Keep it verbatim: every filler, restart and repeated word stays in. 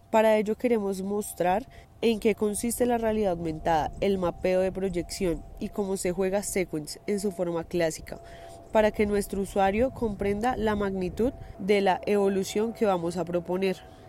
Para ello queremos mostrar en qué consiste la realidad aumentada, el mapeo de proyección y cómo se juega Sequence en su forma clásica, para que nuestro usuario comprenda la magnitud de la evolución que vamos a proponer.